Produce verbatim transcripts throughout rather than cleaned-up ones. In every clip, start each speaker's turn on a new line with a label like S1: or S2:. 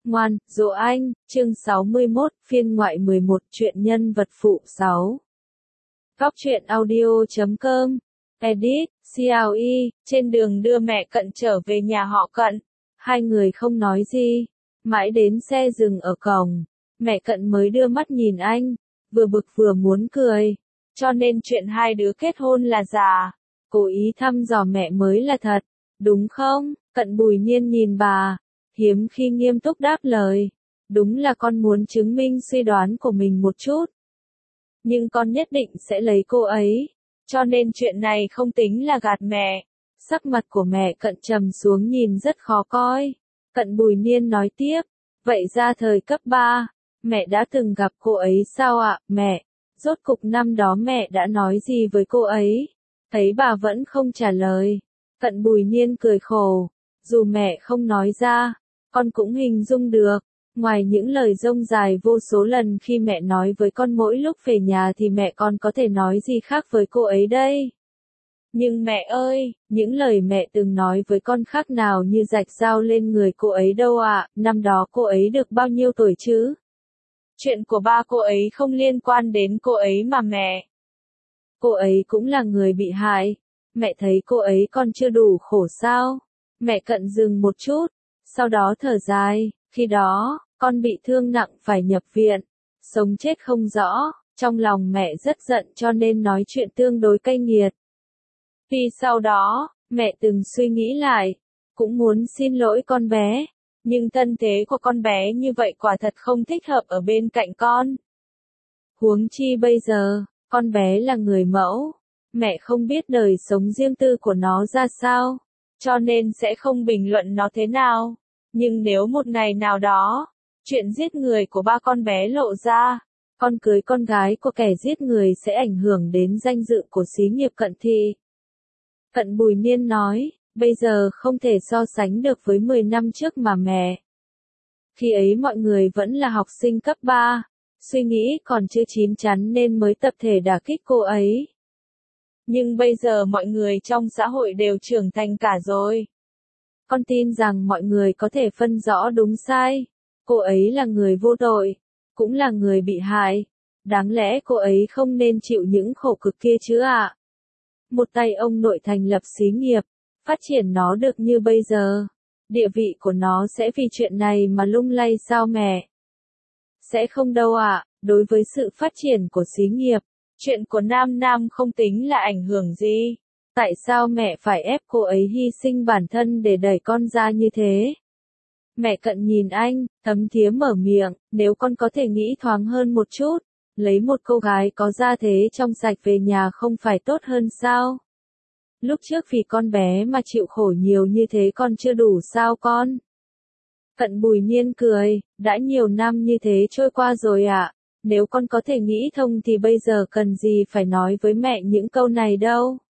S1: Ngoan, dỗ anh, chương sáu mươi mốt, phiên ngoại mười một, truyện nhân vật phụ sáu. Góc truyện audio chấm com, edit, xê lờ e, trên đường đưa mẹ Cận trở về nhà họ Cận. Hai người không nói gì, mãi đến xe dừng ở cổng, mẹ Cận mới đưa mắt nhìn anh, vừa bực vừa muốn cười, cho nên chuyện hai đứa kết hôn là giả, cố ý thăm dò mẹ mới là thật, đúng không? Cận Bùi Nhiên nhìn bà, hiếm khi nghiêm túc đáp lời, đúng là con muốn chứng minh suy đoán của mình một chút. Nhưng con nhất định sẽ lấy cô ấy, cho nên chuyện này không tính là gạt mẹ. Sắc mặt của mẹ Cận trầm xuống nhìn rất khó coi. Cận Bùi Nhiên nói tiếp, vậy ra thời cấp ba, mẹ đã từng gặp cô ấy sao ạ, mẹ? Rốt cục năm đó mẹ đã nói gì với cô ấy? Thấy bà vẫn không trả lời. Cận Bùi Nhiên cười khổ, dù mẹ không nói ra, con cũng hình dung được. Ngoài những lời rông dài vô số lần khi mẹ nói với con mỗi lúc về nhà thì mẹ con có thể nói gì khác với cô ấy đây? Nhưng mẹ ơi, những lời mẹ từng nói với con khác nào như rạch dao lên người cô ấy đâu ạ, năm đó cô ấy được bao nhiêu tuổi chứ? Chuyện của ba cô ấy không liên quan đến cô ấy mà mẹ. Cô ấy cũng là người bị hại, mẹ thấy cô ấy còn chưa đủ khổ sao? Mẹ Cận dừng một chút, sau đó thở dài, khi đó, con bị thương nặng phải nhập viện, sống chết không rõ, trong lòng mẹ rất giận cho nên nói chuyện tương đối cay nghiệt. Vì sau đó, mẹ từng suy nghĩ lại, cũng muốn xin lỗi con bé, nhưng thân thế của con bé như vậy quả thật không thích hợp ở bên cạnh con. Huống chi bây giờ, con bé là người mẫu, mẹ không biết đời sống riêng tư của nó ra sao, cho nên sẽ không bình luận nó thế nào. Nhưng nếu một ngày nào đó, chuyện giết người của ba con bé lộ ra, con cưới con gái của kẻ giết người sẽ ảnh hưởng đến danh dự của xí nghiệp Cận thị. Cận Bùi Nhiên nói, bây giờ không thể so sánh được với mười năm trước mà mẹ. Khi ấy mọi người vẫn là học sinh cấp ba, suy nghĩ còn chưa chín chắn nên mới tập thể đả kích cô ấy. Nhưng bây giờ mọi người trong xã hội đều trưởng thành cả rồi. Con tin rằng mọi người có thể phân rõ đúng sai. Cô ấy là người vô tội, cũng là người bị hại. Đáng lẽ cô ấy không nên chịu những khổ cực kia chứ ạ. À? Một tay ông nội thành lập xí nghiệp, phát triển nó được như bây giờ. Địa vị của nó sẽ vì chuyện này mà lung lay sao mẹ? Sẽ không đâu ạ, à, đối với sự phát triển của xí nghiệp, chuyện của Nam Nam không tính là ảnh hưởng gì. Tại sao mẹ phải ép cô ấy hy sinh bản thân để đẩy con ra như thế? Mẹ Cận nhìn anh, thấm thía mở miệng, nếu con có thể nghĩ thoáng hơn một chút, lấy một cô gái có gia thế trong sạch về nhà không phải tốt hơn sao? Lúc trước vì con bé mà chịu khổ nhiều như thế con chưa đủ sao con? Cận Bùi Nhiên cười, đã nhiều năm như thế trôi qua rồi ạ, à? Nếu con có thể nghĩ thông thì bây giờ cần gì phải nói với mẹ những câu này đâu.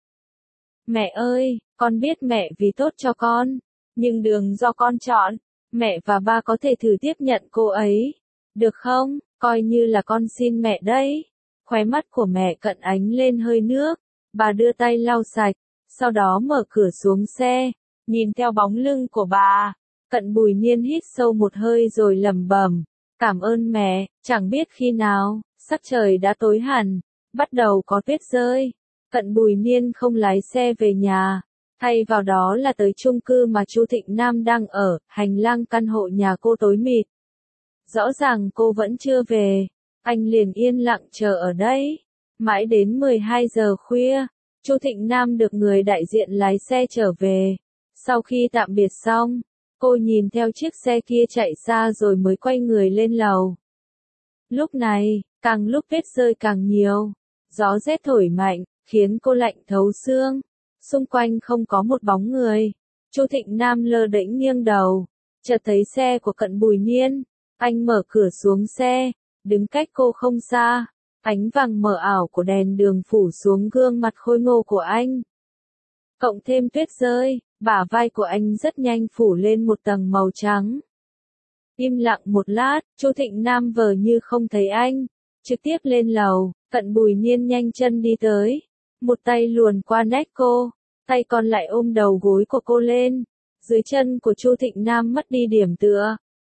S1: Mẹ ơi, con biết mẹ vì tốt cho con, nhưng đường do con chọn, mẹ và ba có thể thử tiếp nhận cô ấy, được không? Coi như là con xin mẹ đấy. Khóe mắt của mẹ Cận ánh lên hơi nước, bà đưa tay lau sạch, sau đó mở cửa xuống xe, nhìn theo bóng lưng của bà. Cận Bùi Nhiên hít sâu một hơi rồi lẩm bẩm, cảm ơn mẹ. Chẳng biết khi nào, sắc trời đã tối hẳn, bắt đầu có tuyết rơi. Cận Bùi Nhiên không lái xe về nhà, thay vào đó là tới chung cư mà Chu Thịnh Nam đang ở, hành lang căn hộ nhà cô tối mịt. Rõ ràng cô vẫn chưa về, anh liền yên lặng chờ ở đây. Mãi đến mười hai giờ khuya, Chu Thịnh Nam được người đại diện lái xe trở về. Sau khi tạm biệt xong, cô nhìn theo chiếc xe kia chạy xa rồi mới quay người lên lầu. Lúc này, càng lúc tuyết rơi càng nhiều, gió rét thổi mạnh, khiến cô lạnh thấu xương. Xung quanh không có một bóng người. Chu Thịnh Nam lơ đễnh nghiêng đầu, chợt thấy xe của Cận Bùi Nhiên. Anh mở cửa xuống xe, đứng cách cô không xa. Ánh vàng mờ ảo của đèn đường phủ xuống gương mặt khôi ngô của anh. Cộng thêm tuyết rơi, bả vai của anh rất nhanh phủ lên một tầng màu trắng. Im lặng một lát, Chu Thịnh Nam vờ như không thấy anh, trực tiếp lên lầu. Cận Bùi Nhiên nhanh chân đi tới, một tay luồn qua nách cô, tay còn lại ôm đầu gối của cô lên. Dưới chân của Chu Thịnh Nam mất đi điểm tựa,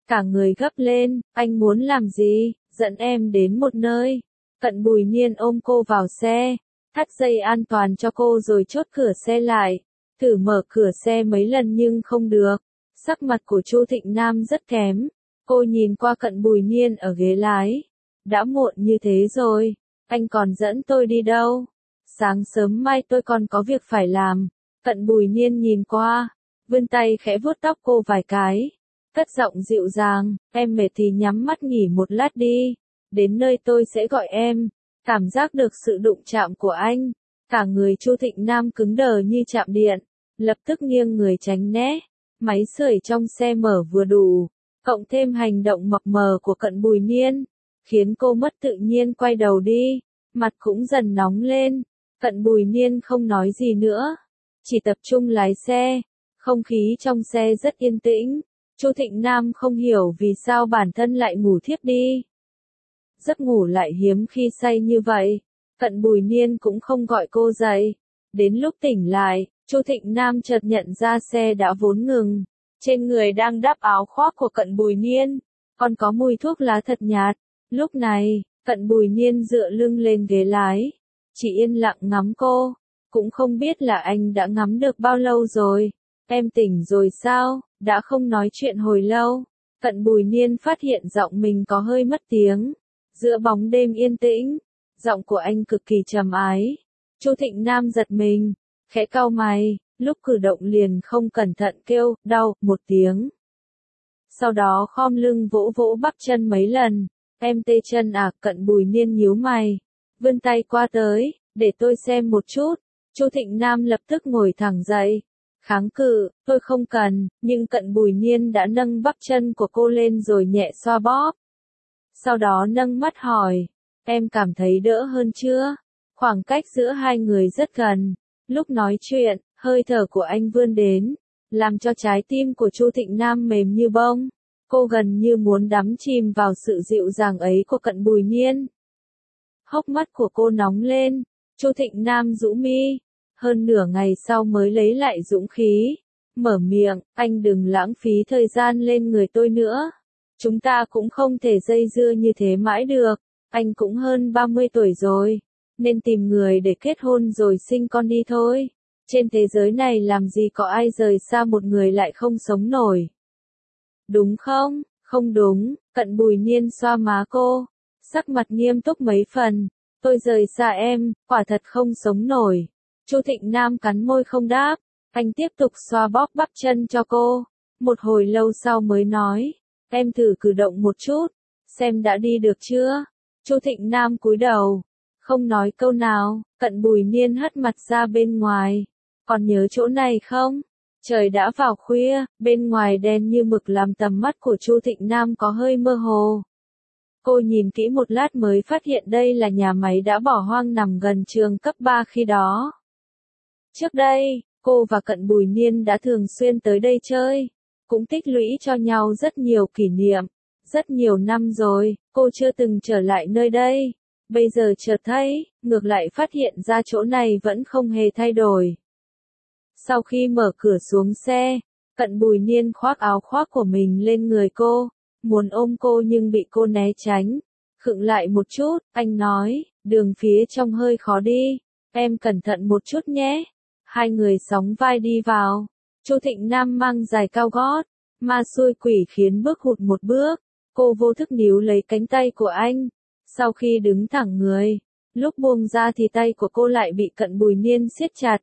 S1: Cả người gấp lên, anh muốn làm gì, dẫn em đến một nơi. Cận Bùi Niên ôm cô vào xe, thắt dây an toàn cho cô rồi chốt cửa xe lại. Thử mở cửa xe mấy lần nhưng không được. Sắc mặt của Chu Thịnh Nam rất kém. Cô nhìn qua Cận Bùi Niên ở ghế lái. Đã muộn như thế rồi, anh còn dẫn tôi đi đâu? Sáng sớm mai tôi còn có việc phải làm. Cận Bùi Niên nhìn qua, vươn tay khẽ vuốt tóc cô vài cái. Cất giọng dịu dàng, em mệt thì nhắm mắt nghỉ một lát đi. Đến nơi tôi sẽ gọi em. Cảm giác được sự đụng chạm của anh. Cả người Chu Thịnh Nam cứng đờ như chạm điện. Lập tức nghiêng người tránh né. Máy sưởi trong xe mở vừa đủ. Cộng thêm hành động mập mờ của Cận Bùi Niên. Khiến cô mất tự nhiên quay đầu đi. Mặt cũng dần nóng lên. Cận Bùi Niên không nói gì nữa. Chỉ tập trung lái xe. Không khí trong xe rất yên tĩnh. Chu Thịnh Nam không hiểu vì sao bản thân lại ngủ thiếp đi. Giấc ngủ lại hiếm khi say như vậy. Cận Bùi Niên cũng không gọi cô dậy. Đến lúc tỉnh lại, Chu Thịnh Nam chợt nhận ra xe đã vốn ngừng. Trên người đang đắp áo khoác của Cận Bùi Niên. Còn có mùi thuốc lá thật nhạt. Lúc này, Cận Bùi Niên dựa lưng lên ghế lái. Chỉ yên lặng ngắm cô. Cũng không biết là anh đã ngắm được bao lâu rồi. Em tỉnh rồi sao? Đã không nói chuyện hồi lâu. Cận Bùi Niên phát hiện giọng mình có hơi mất tiếng. Giữa bóng đêm yên tĩnh, giọng của anh cực kỳ trầm ái. Chu Thịnh Nam giật mình, khẽ cau mày, lúc cử động liền không cẩn thận kêu, đau, một tiếng. Sau đó khom lưng vỗ vỗ bắp chân mấy lần. Em tê chân à? Cận Bùi Niên nhíu mày, vươn tay qua tới, để tôi xem một chút. Chu Thịnh Nam lập tức ngồi thẳng dậy. Kháng cự, tôi không cần, nhưng Cận Bùi Niên đã nâng bắp chân của cô lên rồi nhẹ xoa bóp. Sau đó nâng mắt hỏi, em cảm thấy đỡ hơn chưa? Khoảng cách giữa hai người rất gần. Lúc nói chuyện, hơi thở của anh vươn đến, làm cho trái tim của Chu Thịnh Nam mềm như bông. Cô gần như muốn đắm chìm vào sự dịu dàng ấy của Cận Bùi Niên. Hốc mắt của cô nóng lên, Chu Thịnh Nam rũ mi. Hơn nửa ngày sau mới lấy lại dũng khí. Mở miệng, anh đừng lãng phí thời gian lên người tôi nữa. Chúng ta cũng không thể dây dưa như thế mãi được. Anh cũng hơn ba mươi tuổi rồi. Nên tìm người để kết hôn rồi sinh con đi thôi. Trên thế giới này làm gì có ai rời xa một người lại không sống nổi. Đúng không? Không đúng. Cận Bùi Niên xoa má cô. Sắc mặt nghiêm túc mấy phần. Tôi rời xa em, quả thật không sống nổi. Chu Thịnh Nam cắn môi không đáp. Anh tiếp tục xoa bóp bắp chân cho cô. Một hồi lâu sau mới nói. Em thử cử động một chút. Xem đã đi được chưa? Chu Thịnh Nam cúi đầu. Không nói câu nào. Cận Bùi Niên hất mặt ra bên ngoài. Còn nhớ chỗ này không? Trời đã vào khuya. Bên ngoài đen như mực làm tầm mắt của Chu Thịnh Nam có hơi mơ hồ. Cô nhìn kỹ một lát mới phát hiện đây là nhà máy đã bỏ hoang nằm gần trường cấp ba khi đó. Trước đây, cô và Cận Bùi Niên đã thường xuyên tới đây chơi, cũng tích lũy cho nhau rất nhiều kỷ niệm. Rất nhiều năm rồi, cô chưa từng trở lại nơi đây. Bây giờ chợt thấy, ngược lại phát hiện ra chỗ này vẫn không hề thay đổi. Sau khi mở cửa xuống xe, Cận Bùi Niên khoác áo khoác của mình lên người cô, muốn ôm cô nhưng bị cô né tránh. Khựng lại một chút, anh nói, đường phía trong hơi khó đi, em cẩn thận một chút nhé. Hai người sóng vai đi vào. Chu Thịnh Nam mang giày cao gót, ma xui quỷ khiến bước hụt một bước. Cô vô thức níu lấy cánh tay của anh. Sau khi đứng thẳng người, lúc buông ra thì tay của cô lại bị Cận Bùi Niên siết chặt.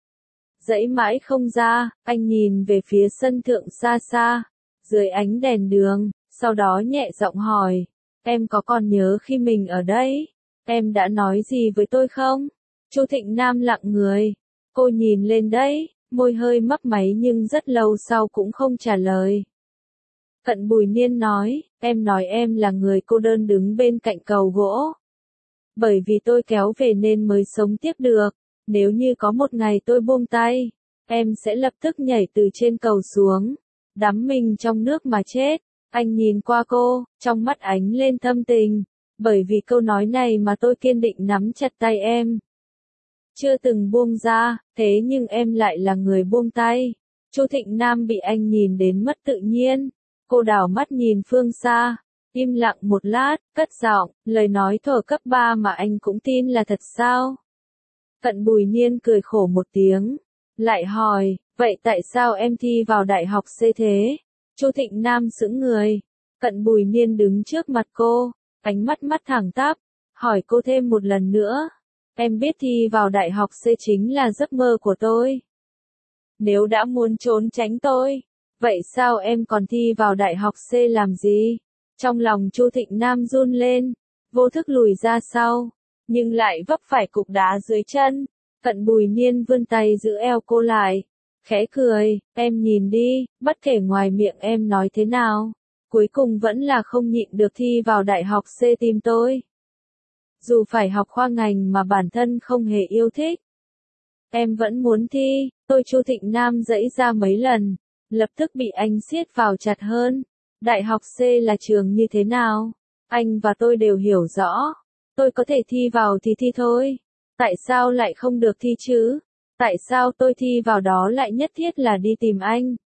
S1: Dãy mãi không ra, anh nhìn về phía sân thượng xa xa, dưới ánh đèn đường, sau đó nhẹ giọng hỏi, em có còn nhớ khi mình ở đây, em đã nói gì với tôi không? Chu Thịnh Nam lặng người, cô nhìn lên đấy, môi hơi mấp máy nhưng rất lâu sau cũng không trả lời. Cận Bùi Niên nói, em nói em là người cô đơn đứng bên cạnh cầu gỗ. Bởi vì tôi kéo về nên mới sống tiếp được. Nếu như có một ngày tôi buông tay, em sẽ lập tức nhảy từ trên cầu xuống, đắm mình trong nước mà chết. Anh nhìn qua cô, trong mắt ánh lên thâm tình. Bởi vì câu nói này mà tôi kiên định nắm chặt tay em. Chưa từng buông ra, thế nhưng em lại là người buông tay. Chu Thịnh Nam bị anh nhìn đến mất tự nhiên. Cô đảo mắt nhìn phương xa, im lặng một lát, cất giọng, lời nói thuở cấp ba mà anh cũng tin là thật sao? Cận Bùi Niên cười khổ một tiếng, lại hỏi, vậy tại sao em thi vào đại học C thế? Chu Thịnh Nam sững người, Cận Bùi Niên đứng trước mặt cô, ánh mắt mắt thẳng tắp, hỏi cô thêm một lần nữa. Em biết thi vào đại học C chính là giấc mơ của tôi. Nếu đã muốn trốn tránh tôi, vậy sao em còn thi vào đại học C làm gì? Trong lòng Chu Thịnh Nam run lên, vô thức lùi ra sau, nhưng lại vấp phải cục đá dưới chân. Cận Bùi Niên vươn tay giữ eo cô lại, khẽ cười, em nhìn đi, bất kể ngoài miệng em nói thế nào, cuối cùng vẫn là không nhịn được thi vào đại học C tìm tôi. Dù phải học khoa ngành mà bản thân không hề yêu thích, em vẫn muốn thi. Tôi Chu Thịnh Nam giãy ra mấy lần, lập tức bị anh siết vào chặt hơn. Đại học C là trường như thế nào? Anh và tôi đều hiểu rõ. Tôi có thể thi vào thì thi thôi. Tại sao lại không được thi chứ? Tại sao tôi thi vào đó lại nhất thiết là đi tìm anh?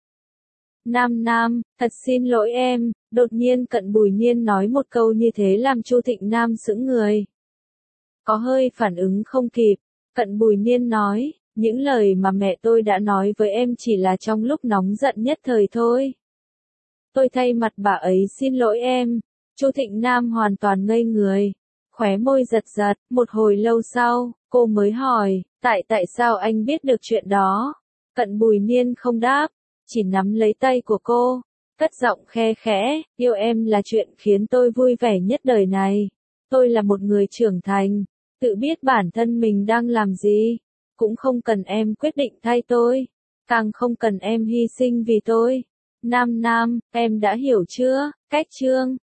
S1: Nam Nam, thật xin lỗi em. Đột nhiên Cận Bùi Niên nói một câu như thế làm Chu Thịnh Nam sững người. Có hơi phản ứng không kịp. Cận Bùi Niên nói, những lời mà mẹ tôi đã nói với em chỉ là trong lúc nóng giận nhất thời thôi. Tôi thay mặt bà ấy xin lỗi em. Chu Thịnh Nam hoàn toàn ngây người, khóe môi giật giật. Một hồi lâu sau, cô mới hỏi, tại tại sao anh biết được chuyện đó? Cận Bùi Niên không đáp, chỉ nắm lấy tay của cô, cất giọng khe khẽ, yêu em là chuyện khiến tôi vui vẻ nhất đời này. Tôi là một người trưởng thành, tự biết bản thân mình đang làm gì, cũng không cần em quyết định thay tôi, càng không cần em hy sinh vì tôi. Nam Nam, em đã hiểu chưa? Cách chương